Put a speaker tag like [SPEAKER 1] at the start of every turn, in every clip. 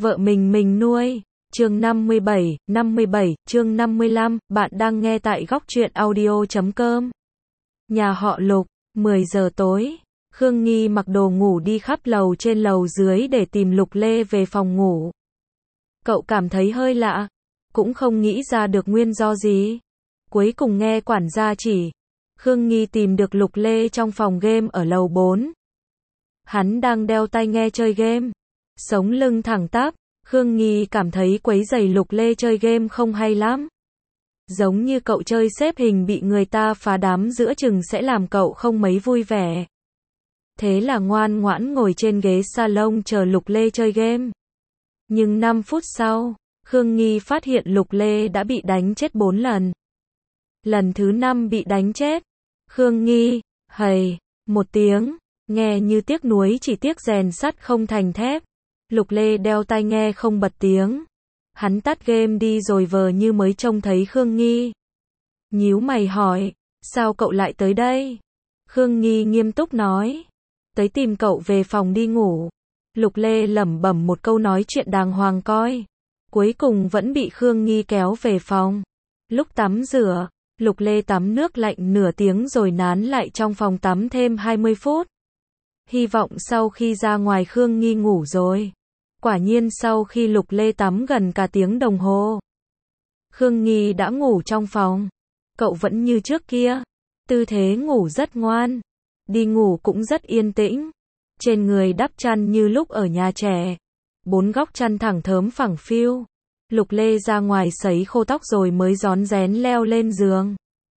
[SPEAKER 1] vợ mình nuôi. Chương 57, chương 55, bạn đang nghe tại góc truyện audio.com. Nhà họ Lục, 10 giờ tối, Khương Nghi mặc đồ ngủ đi khắp lầu trên lầu dưới để tìm Lục Lê về phòng ngủ. Cậu cảm thấy hơi lạ, cũng không nghĩ ra được nguyên do gì. Cuối cùng nghe quản gia chỉ, Khương Nghi tìm được Lục Lê trong phòng game ở lầu 4. Hắn đang đeo tai nghe chơi game, sống lưng thẳng tắp. Khương Nghi cảm thấy quấy rầy Lục Lê chơi game không hay lắm. Giống như cậu chơi xếp hình bị người ta phá đám giữa chừng sẽ làm cậu không mấy vui vẻ. Thế là ngoan ngoãn ngồi trên ghế salon chờ Lục Lê chơi game. Nhưng 5 phút sau, Khương Nghi phát hiện Lục Lê đã bị đánh chết 4 lần. Lần thứ 5 bị đánh chết. Khương Nghi, hầy, một tiếng, nghe như tiếc nuối, chỉ tiếc rèn sắt không thành thép. Lục Lê đeo tai nghe không bật tiếng. Hắn tắt game đi rồi vờ như mới trông thấy Khương Nghi. Nhíu mày hỏi, sao cậu lại tới đây? Khương Nghi nghiêm túc nói, tới tìm cậu về phòng đi ngủ. Lục Lê lẩm bẩm một câu nói chuyện đàng hoàng coi. Cuối cùng vẫn bị Khương Nghi kéo về phòng. Lúc tắm rửa, Lục Lê tắm nước lạnh nửa tiếng rồi nán lại trong phòng tắm thêm 20 phút. Hy vọng sau khi ra ngoài Khương Nghi ngủ rồi. Quả nhiên sau khi Lục Lê tắm gần cả tiếng đồng hồ, Khương Nghi đã ngủ trong phòng. Cậu vẫn như trước kia, tư thế ngủ rất ngoan, đi ngủ cũng rất yên tĩnh. Trên người đắp chăn như lúc ở nhà trẻ, 4 góc chăn thẳng thớm phẳng phiu. Lục Lê ra ngoài sấy khô tóc rồi mới rón rén leo lên giường.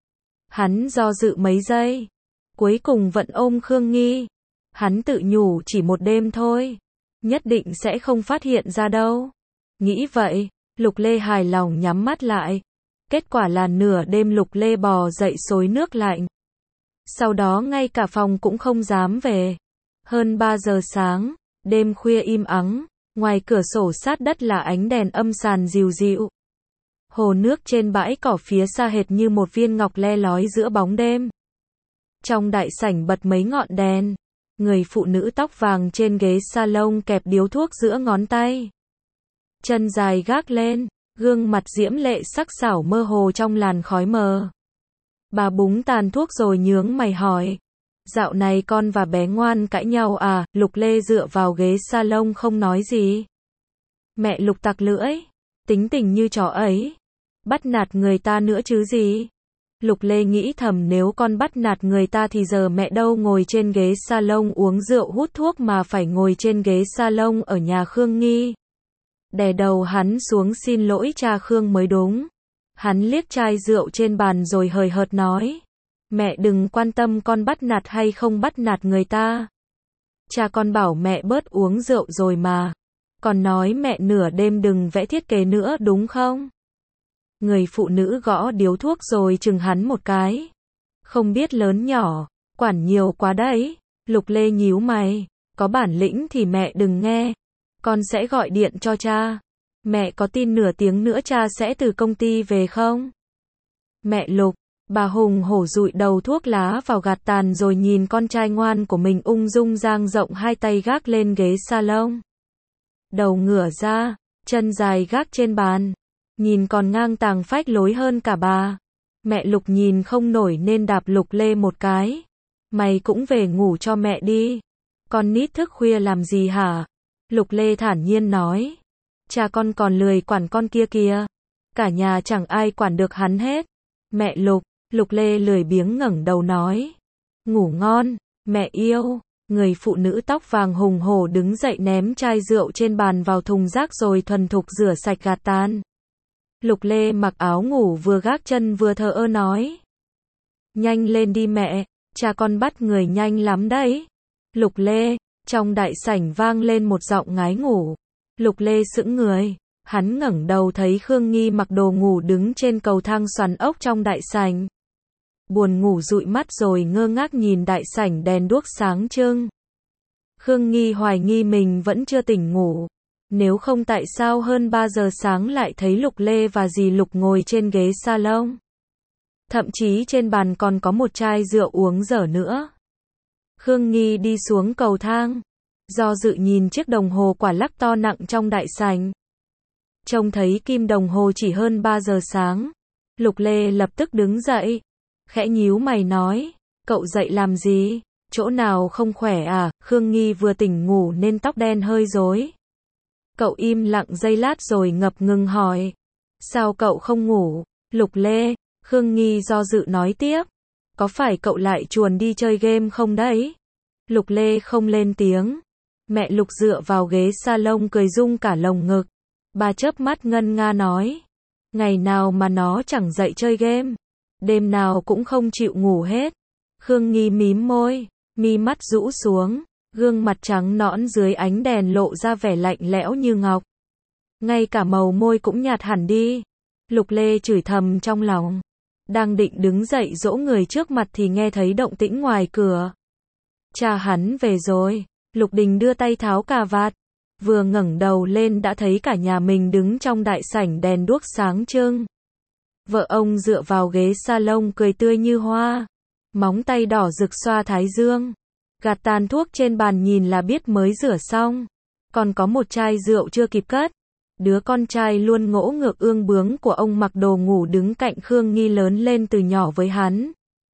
[SPEAKER 1] Hắn do dự mấy giây, cuối cùng vẫn ôm Khương Nghi. Hắn tự nhủ chỉ một đêm thôi, nhất định sẽ không phát hiện ra đâu. Nghĩ vậy, Lục Lê hài lòng nhắm mắt lại. Kết quả là nửa đêm Lục Lê bò dậy xối nước lạnh. Sau đó ngay cả phòng cũng không dám về. Hơn 3 giờ sáng, đêm khuya im ắng, ngoài cửa sổ sát đất là ánh đèn âm sàn dịu dịu. Hồ nước trên bãi cỏ phía xa hệt như một viên ngọc le lói giữa bóng đêm. Trong đại sảnh bật mấy ngọn đèn. Người phụ nữ tóc vàng trên ghế salon kẹp điếu thuốc giữa ngón tay. Chân dài gác lên, gương mặt diễm lệ sắc sảo mơ hồ trong làn khói mờ. Bà búng tàn thuốc rồi nhướng mày hỏi, dạo này con và bé ngoan cãi nhau à? Lục Lê dựa vào ghế salon không nói gì. Mẹ Lục tặc lưỡi, tính tình như chó ấy, bắt nạt người ta nữa chứ gì. Lục Lê nghĩ thầm, nếu con bắt nạt người ta thì giờ mẹ đâu ngồi trên ghế salon uống rượu hút thuốc mà phải ngồi trên ghế salon ở nhà Khương Nghi. Đè đầu hắn xuống xin lỗi cha Khương mới đúng. Hắn liếc chai rượu trên bàn rồi hời hợt nói, mẹ đừng quan tâm con bắt nạt hay không bắt nạt người ta. Cha con bảo mẹ bớt uống rượu rồi mà. Còn nói mẹ nửa đêm đừng vẽ thiết kế nữa đúng không? Người phụ nữ gõ điếu thuốc rồi chừng hắn một cái. Không biết lớn nhỏ, quản nhiều quá đấy. Lục Lê nhíu mày, có bản lĩnh thì mẹ đừng nghe. Con sẽ gọi điện cho cha. Mẹ có tin nửa tiếng nữa cha sẽ từ công ty về không? Mẹ Lục, bà hùng hổ dụi đầu thuốc lá vào gạt tàn rồi nhìn con trai ngoan của mình ung dung dang rộng hai tay gác lên ghế salon. Đầu ngửa ra, chân dài gác trên bàn. Nhìn còn ngang tàng phách lối hơn cả bà. Mẹ Lục nhìn không nổi nên đạp Lục Lê một cái. Mày cũng về ngủ cho mẹ đi. Con nít thức khuya làm gì hả? Lục Lê thản nhiên nói. Cha con còn lười quản con kia kìa. Cả nhà chẳng ai quản được hắn hết. Mẹ Lục, Lục Lê lười biếng ngẩng đầu nói. Ngủ ngon, mẹ yêu. Người phụ nữ tóc vàng hùng hổ đứng dậy ném chai rượu trên bàn vào thùng rác rồi thuần thục rửa sạch gạt tàn. Lục Lê mặc áo ngủ vừa gác chân vừa thờ ơ nói. Nhanh lên đi mẹ, cha con bắt người nhanh lắm đấy. Lục Lê, trong đại sảnh vang lên một giọng ngái ngủ. Lục Lê sững người, hắn ngẩng đầu thấy Khương Nghi mặc đồ ngủ đứng trên cầu thang xoắn ốc trong đại sảnh. Buồn ngủ dụi mắt rồi ngơ ngác nhìn đại sảnh đèn đuốc sáng trưng. Khương Nghi hoài nghi mình vẫn chưa tỉnh ngủ. Nếu không tại sao hơn 3 giờ sáng lại thấy Lục Lê và dì Lục ngồi trên ghế salon. Thậm chí trên bàn còn có một chai rượu uống dở nữa. Khương Nghi đi xuống cầu thang. Do dự nhìn chiếc đồng hồ quả lắc to nặng trong đại sảnh. Trông thấy kim đồng hồ chỉ hơn 3 giờ sáng. Lục Lê lập tức đứng dậy. Khẽ nhíu mày nói, cậu dậy làm gì? Chỗ nào không khỏe à? Khương Nghi vừa tỉnh ngủ nên tóc đen hơi rối. Cậu im lặng giây lát rồi ngập ngừng hỏi. Sao cậu không ngủ? Lục Lê, Khương Nghi do dự nói tiếp. Có phải cậu lại chuồn đi chơi game không đấy? Lục Lê không lên tiếng. Mẹ Lục dựa vào ghế salon cười rung cả lồng ngực. Bà chớp mắt ngân nga nói. Ngày nào mà nó chẳng dậy chơi game. Đêm nào cũng không chịu ngủ hết. Khương Nghi mím môi, mi mắt rũ xuống, gương mặt trắng nõn dưới ánh đèn lộ ra vẻ lạnh lẽo như ngọc. Ngay cả màu môi cũng nhạt hẳn đi. Lục Lê chửi thầm trong lòng. Đang định đứng dậy dỗ người trước mặt thì nghe thấy động tĩnh ngoài cửa. Cha hắn về rồi. Lục Đình đưa tay tháo cà vạt. Vừa ngẩng đầu lên đã thấy cả nhà mình đứng trong đại sảnh đèn đuốc sáng trưng. Vợ ông dựa vào ghế salon cười tươi như hoa. Móng tay đỏ rực xoa thái dương. Gạt tàn thuốc trên bàn nhìn là biết mới rửa xong. Còn có một chai rượu chưa kịp cất. Đứa con trai luôn ngỗ ngược ương bướng của ông mặc đồ ngủ đứng cạnh Khương Nghi lớn lên từ nhỏ với hắn.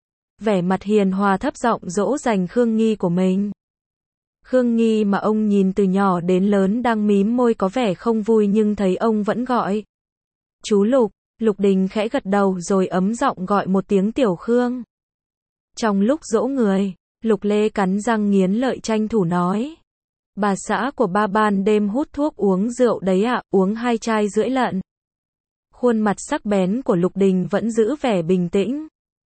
[SPEAKER 1] Vẻ mặt hiền hòa thấp giọng dỗ dành Khương Nghi của mình. Khương Nghi mà ông nhìn từ nhỏ đến lớn đang mím môi có vẻ không vui nhưng thấy ông vẫn gọi. Chú Lục, Lục Đình khẽ gật đầu rồi ấm giọng gọi một tiếng Tiểu Khương. Trong lúc dỗ người, Lục Lê cắn răng nghiến lợi tranh thủ nói. Bà xã của ba ban đêm hút thuốc uống rượu đấy ạ, uống 2 chai rưỡi lận. Khuôn mặt sắc bén của Lục Đình vẫn giữ vẻ bình tĩnh.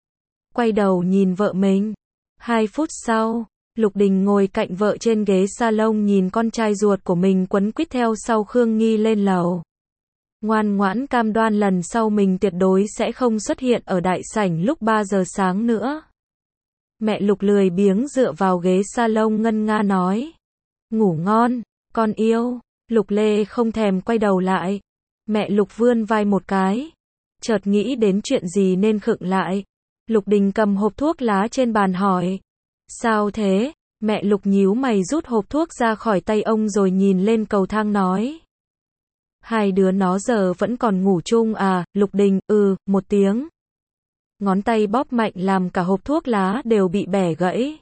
[SPEAKER 1] Quay đầu nhìn vợ mình. 2 phút sau, Lục Đình ngồi cạnh vợ trên ghế salon nhìn con trai ruột của mình quấn quýt theo sau Khương Nghi lên lầu. Ngoan ngoãn cam đoan lần sau mình tuyệt đối sẽ không xuất hiện ở đại sảnh lúc 3 giờ sáng nữa. Mẹ Lục lười biếng dựa vào ghế salon ngân nga nói. Ngủ ngon, con yêu. Lục Lê không thèm quay đầu lại. Mẹ Lục vươn vai một cái. Chợt nghĩ đến chuyện gì nên khựng lại. Lục Đình cầm hộp thuốc lá trên bàn hỏi. Sao thế? Mẹ Lục nhíu mày rút hộp thuốc ra khỏi tay ông rồi nhìn lên cầu thang nói. Hai đứa nó giờ vẫn còn ngủ chung à? Lục Đình, một tiếng. Ngón tay bóp mạnh làm cả hộp thuốc lá đều bị bẻ gãy.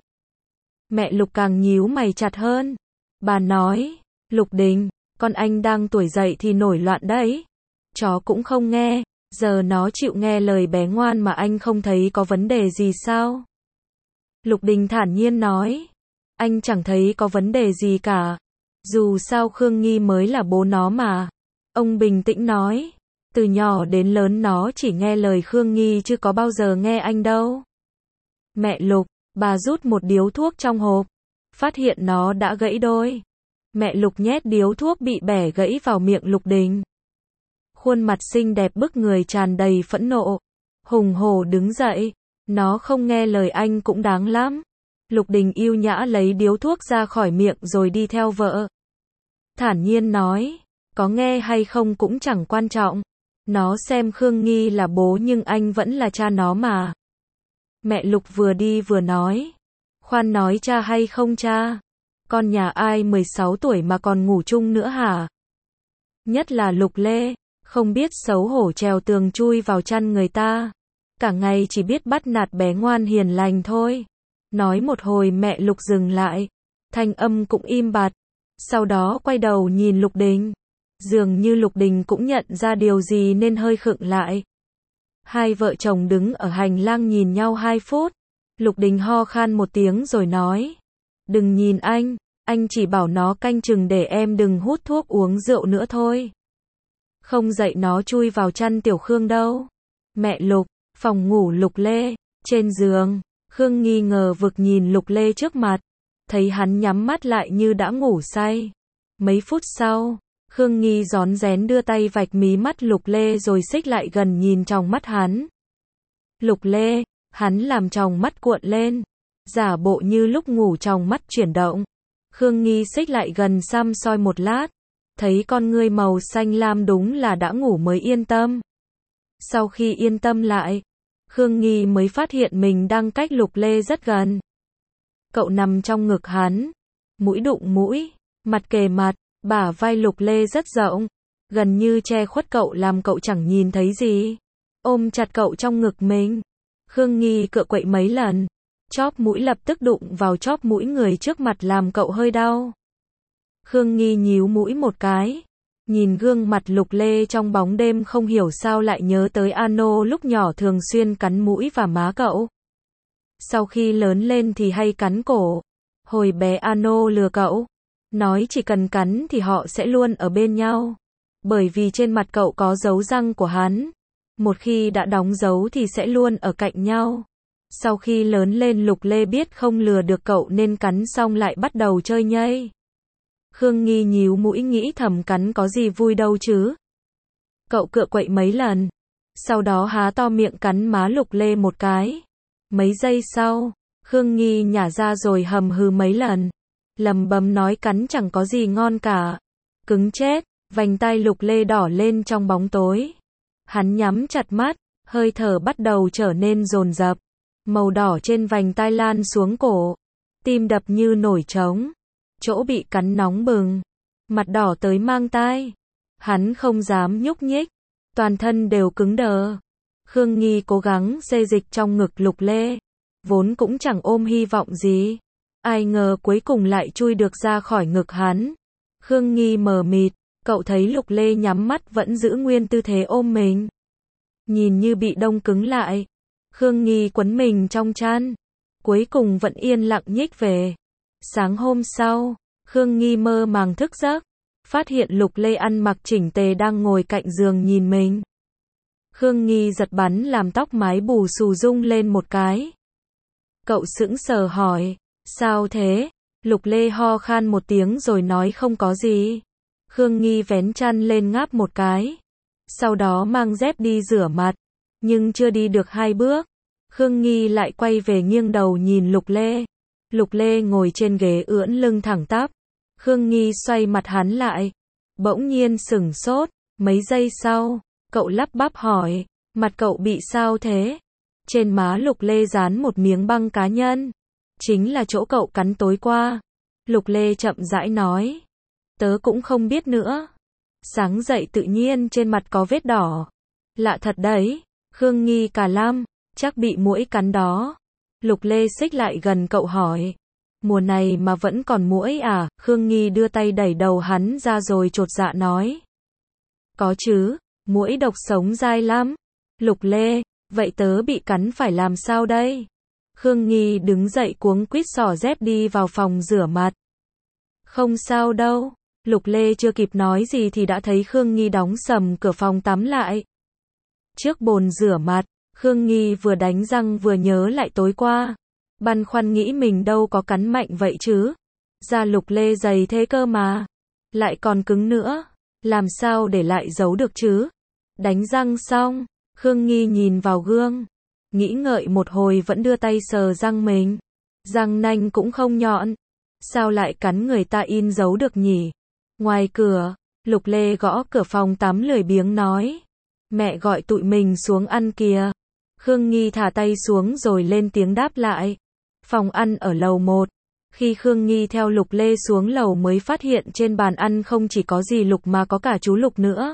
[SPEAKER 1] Mẹ Lục càng nhíu mày chặt hơn. Bà nói, Lục Đình, con anh đang tuổi dậy thì nổi loạn đấy. Chó cũng không nghe, giờ nó chịu nghe lời bé ngoan mà anh không thấy có vấn đề gì sao? Lục Đình thản nhiên nói, anh chẳng thấy có vấn đề gì cả. Dù sao Khương Nghi mới là bố nó mà. Ông bình tĩnh nói, từ nhỏ đến lớn nó chỉ nghe lời Khương Nghi chứ có bao giờ nghe anh đâu. Mẹ Lục, bà rút một điếu thuốc trong hộp, phát hiện nó đã gãy đôi. Mẹ Lục nhét điếu thuốc bị bẻ gãy vào miệng Lục Đình. Khuôn mặt xinh đẹp bức người tràn đầy phẫn nộ. Hùng hổ đứng dậy, nó không nghe lời anh cũng đáng lắm. Lục Đình yêu nhã lấy điếu thuốc ra khỏi miệng rồi đi theo vợ. Thản nhiên nói, có nghe hay không cũng chẳng quan trọng. Nó xem Khương Nghi là bố nhưng anh vẫn là cha nó mà. Mẹ Lục vừa đi vừa nói. Khoan nói cha hay không cha? Con nhà ai 16 tuổi mà còn ngủ chung nữa hả? Nhất là Lục Lê, không biết xấu hổ trèo tường chui vào chăn người ta. Cả ngày chỉ biết bắt nạt bé ngoan hiền lành thôi. Nói một hồi mẹ Lục dừng lại. Thanh âm cũng im bặt. Sau đó quay đầu nhìn Lục Đình. Dường như Lục Đình cũng nhận ra điều gì nên hơi khựng lại. Hai vợ chồng đứng ở hành lang nhìn nhau 2 phút. Lục Đình ho khan một tiếng rồi nói. Đừng nhìn anh chỉ bảo nó canh chừng để em đừng hút thuốc uống rượu nữa thôi. Không dạy nó chui vào chăn Tiểu Khương đâu. Mẹ Lục, phòng ngủ Lục Lê, trên giường, Khương nghi ngờ vực nhìn Lục Lê trước mặt. Thấy hắn nhắm mắt lại như đã ngủ say. Mấy phút sau, Khương Nghi rón rén đưa tay vạch mí mắt Lục Lê rồi xích lại gần nhìn trong mắt hắn. Lục Lê, hắn làm tròng mắt cuộn lên, giả bộ như lúc ngủ tròng mắt chuyển động. Khương Nghi xích lại gần xăm soi một lát, thấy con ngươi màu xanh lam đúng là đã ngủ mới yên tâm. Sau khi yên tâm lại, Khương Nghi mới phát hiện mình đang cách Lục Lê rất gần. Cậu nằm trong ngực hắn, mũi đụng mũi, mặt kề mặt, bả vai Lục Lê rất rộng, gần như che khuất cậu làm cậu chẳng nhìn thấy gì. Ôm chặt cậu trong ngực mình. Khương Nghi cựa quậy mấy lần, chóp mũi lập tức đụng vào chóp mũi người trước mặt làm cậu hơi đau. Khương Nghi nhíu mũi một cái, nhìn gương mặt Lục Lê trong bóng đêm không hiểu sao lại nhớ tới Ano lúc nhỏ thường xuyên cắn mũi và má cậu. Sau khi lớn lên thì hay cắn cổ. Hồi bé Ano lừa cậu, nói chỉ cần cắn thì họ sẽ luôn ở bên nhau. Bởi vì trên mặt cậu có dấu răng của hắn. Một khi đã đóng dấu thì sẽ luôn ở cạnh nhau. Sau khi lớn lên Lục Lê biết không lừa được cậu nên cắn xong lại bắt đầu chơi nhây. Khương Nghi nhíu mũi nghĩ thầm cắn có gì vui đâu chứ. Cậu cựa quậy mấy lần. Sau đó há to miệng cắn má Lục Lê một cái. Mấy giây sau, Khương Nghi nhả ra rồi hầm hừ mấy lần. Lầm bầm nói cắn chẳng có gì ngon cả. Cứng chết, vành tai Lục Lê đỏ lên trong bóng tối. Hắn nhắm chặt mắt, hơi thở bắt đầu trở nên dồn dập. Màu đỏ trên vành tai lan xuống cổ. Tim đập như nổi trống. Chỗ bị cắn nóng bừng. Mặt đỏ tới mang tai. Hắn không dám nhúc nhích. Toàn thân đều cứng đờ. Khương Nghi cố gắng xê dịch trong ngực Lục Lê. Vốn cũng chẳng ôm hy vọng gì. Ai ngờ cuối cùng lại chui được ra khỏi ngực hắn. Khương Nghi mờ mịt. Cậu thấy Lục Lê nhắm mắt vẫn giữ nguyên tư thế ôm mình. Nhìn như bị đông cứng lại. Khương Nghi quấn mình trong chăn. Cuối cùng vẫn yên lặng nhích về. Sáng hôm sau, Khương Nghi mơ màng thức giấc. Phát hiện Lục Lê ăn mặc chỉnh tề đang ngồi cạnh giường nhìn mình. Khương Nghi giật bắn làm tóc mái bù xù rung lên một cái. Cậu sững sờ hỏi, sao thế? Lục Lê ho khan một tiếng rồi nói không có gì. Khương Nghi vén chăn lên ngáp một cái. Sau đó mang dép đi rửa mặt. Nhưng chưa đi được 2 bước. Khương Nghi lại quay về nghiêng đầu nhìn Lục Lê. Lục Lê ngồi trên ghế ưỡn lưng thẳng tắp. Khương Nghi xoay mặt hắn lại. Bỗng nhiên sửng sốt. Mấy giây sau, cậu lắp bắp hỏi, mặt cậu bị sao thế? Trên má Lục Lê dán một miếng băng cá nhân. Chính là chỗ cậu cắn tối qua. Lục Lê chậm rãi nói. Tớ cũng không biết nữa. Sáng dậy tự nhiên trên mặt có vết đỏ. Lạ thật đấy. Khương Nghi cả lăm, chắc bị muỗi cắn đó. Lục Lê xích lại gần cậu hỏi. Mùa này mà vẫn còn muỗi à? Khương Nghi đưa tay đẩy đầu hắn ra rồi chột dạ nói. Có chứ, muỗi độc sống dai lắm. Lục Lê, vậy tớ bị cắn phải làm sao đây? Khương Nghi đứng dậy cuống quýt xỏ dép đi vào phòng rửa mặt. Không sao đâu. Lục Lê chưa kịp nói gì thì đã thấy Khương Nghi đóng sầm cửa phòng tắm lại. Trước bồn rửa mặt, Khương Nghi vừa đánh răng vừa nhớ lại tối qua. Băn khoăn nghĩ mình đâu có cắn mạnh vậy chứ. Da Lục Lê dày thế cơ mà. Lại còn cứng nữa. Làm sao để lại giấu được chứ? Đánh răng xong, Khương Nghi nhìn vào gương. Nghĩ ngợi một hồi vẫn đưa tay sờ răng mình. Răng nanh cũng không nhọn. Sao lại cắn người ta in dấu được nhỉ? Ngoài cửa, Lục Lê gõ cửa phòng tắm lười biếng nói. Mẹ gọi tụi mình xuống ăn kìa. Khương Nghi thả tay xuống rồi lên tiếng đáp lại. Phòng ăn ở lầu 1. Khi Khương Nghi theo Lục Lê xuống lầu mới phát hiện trên bàn ăn không chỉ có dì Lục mà có cả chú Lục nữa.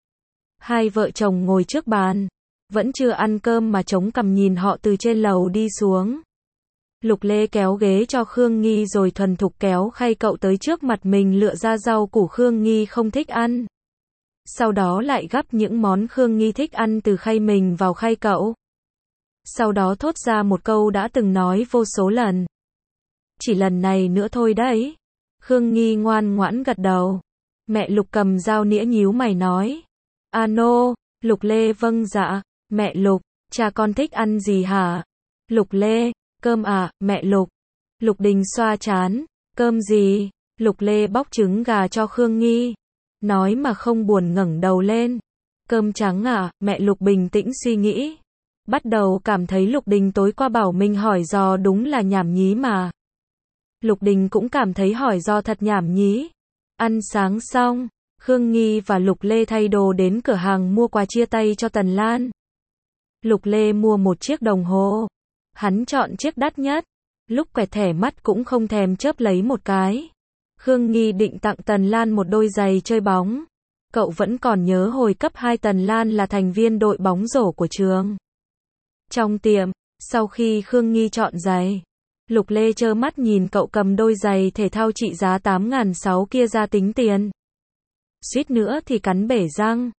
[SPEAKER 1] Hai vợ chồng ngồi trước bàn. Vẫn chưa ăn cơm mà chống cằm nhìn họ từ trên lầu đi xuống. Lục Lê kéo ghế cho Khương Nghi rồi thuần thục kéo khay cậu tới trước mặt mình lựa ra rau củ Khương Nghi không thích ăn. Sau đó lại gắp những món Khương Nghi thích ăn từ khay mình vào khay cậu. Sau đó thốt ra một câu đã từng nói vô số lần. Chỉ lần này nữa thôi đấy. Khương Nghi ngoan ngoãn gật đầu. Mẹ Lục cầm dao nĩa nhíu mày nói. Ano, Lục Lê vâng dạ. Mẹ Lục, cha con thích ăn gì hả? Lục Lê, cơm à, mẹ Lục. Lục Đình xoa trán. Cơm gì? Lục Lê bóc trứng gà cho Khương Nghi. Nói mà không buồn ngẩng đầu lên. Cơm trắng à? Mẹ Lục bình tĩnh suy nghĩ. Bắt đầu cảm thấy Lục Đình tối qua bảo mình hỏi dò đúng là nhảm nhí mà. Lục Đình cũng cảm thấy hỏi dò thật nhảm nhí. Ăn sáng xong, Khương Nghi và Lục Lê thay đồ đến cửa hàng mua quà chia tay cho Tần Lan. Lục Lê mua một chiếc đồng hồ. Hắn chọn chiếc đắt nhất. lúc quẹt thẻ mắt cũng không thèm chớp lấy một cái. Khương Nghi định tặng Tần Lan một đôi giày chơi bóng. Cậu vẫn còn nhớ hồi cấp 2 Tần Lan là thành viên đội bóng rổ của trường. Trong tiệm, sau khi Khương Nghi chọn giày, Lục Lê trơ mắt nhìn cậu cầm đôi giày thể thao trị giá 8.600 kia ra tính tiền. Suýt nữa thì cắn bể răng.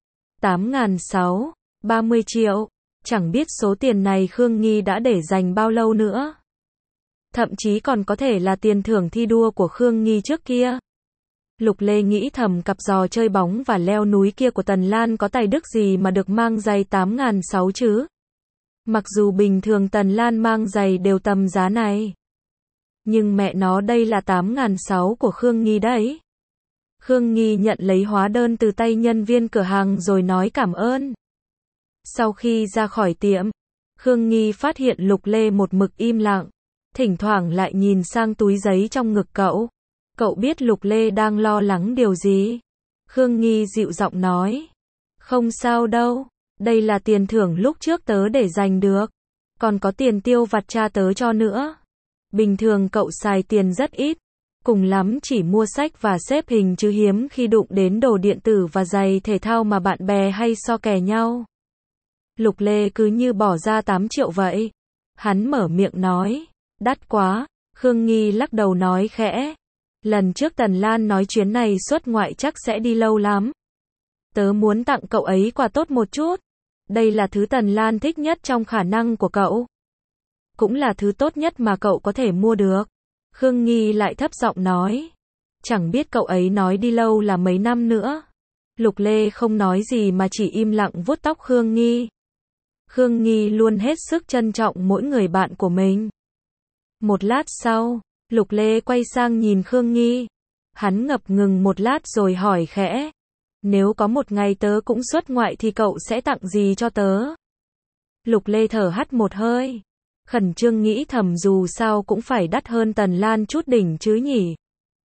[SPEAKER 1] 8.600, 30 triệu. Chẳng biết số tiền này Khương Nghi đã để dành bao lâu nữa. Thậm chí còn có thể là tiền thưởng thi đua của Khương Nghi trước kia. Lục Lê nghĩ thầm cặp giò chơi bóng và leo núi kia của Tần Lan có tài đức gì mà được mang giày 8.600 chứ. Mặc dù bình thường Tần Lan mang giày đều tầm giá này. Nhưng mẹ nó đây là 8.600 của Khương Nghi đấy. Khương Nghi nhận lấy hóa đơn từ tay nhân viên cửa hàng rồi nói cảm ơn. Sau khi ra khỏi tiệm, Khương Nghi phát hiện Lục Lê một mực im lặng. Thỉnh thoảng lại nhìn sang túi giấy trong ngực cậu. Cậu biết Lục Lê đang lo lắng điều gì. Khương Nghi dịu giọng nói. Không sao đâu. Đây là tiền thưởng lúc trước tớ để dành được. Còn có tiền tiêu vặt cha tớ cho nữa. Bình thường cậu xài tiền rất ít. Cùng lắm chỉ mua sách và xếp hình chứ hiếm khi đụng đến đồ điện tử và giày thể thao mà bạn bè hay so kè nhau. Lục Lê cứ như bỏ ra 8 triệu vậy. Hắn mở miệng nói. Đắt quá. Khương Nghi lắc đầu nói khẽ. Lần trước Tần Lan nói chuyến này xuất ngoại chắc sẽ đi lâu lắm. Tớ muốn tặng cậu ấy quà tốt một chút. Đây là thứ Tần Lan thích nhất trong khả năng của cậu. Cũng là thứ tốt nhất mà cậu có thể mua được. Khương Nghi lại thấp giọng nói. Chẳng biết cậu ấy nói đi lâu là mấy năm nữa. Lục Lê không nói gì mà chỉ im lặng vuốt tóc Khương Nghi. Khương Nghi luôn hết sức trân trọng mỗi người bạn của mình. Một lát sau, Lục Lê quay sang nhìn Khương Nghi. Hắn ngập ngừng một lát rồi hỏi khẽ. Nếu có một ngày tớ cũng xuất ngoại thì cậu sẽ tặng gì cho tớ? Lục Lê thở hắt một hơi. Khẩn trương nghĩ thầm dù sao cũng phải đắt hơn Tần Lan chút đỉnh chứ nhỉ.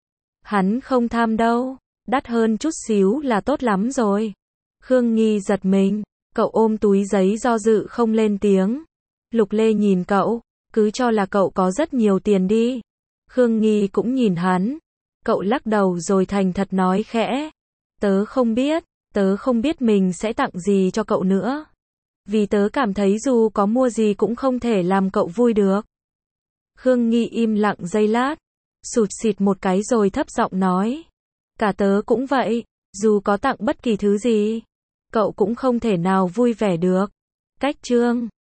[SPEAKER 1] Hắn không tham đâu. Đắt hơn chút xíu là tốt lắm rồi. Khương Nghi giật mình. Cậu ôm túi giấy do dự không lên tiếng. Lục Lê nhìn cậu. Cứ cho là cậu có rất nhiều tiền đi. Khương Nghi cũng nhìn hắn. Cậu lắc đầu rồi thành thật nói khẽ. Tớ không biết mình sẽ tặng gì cho cậu nữa. Vì tớ cảm thấy dù có mua gì cũng không thể làm cậu vui được. Khương Nghi im lặng giây lát. Sụt xịt một cái rồi thấp giọng nói. Cả tớ cũng vậy. Dù có tặng bất kỳ thứ gì, cậu cũng không thể nào vui vẻ được. Cách chương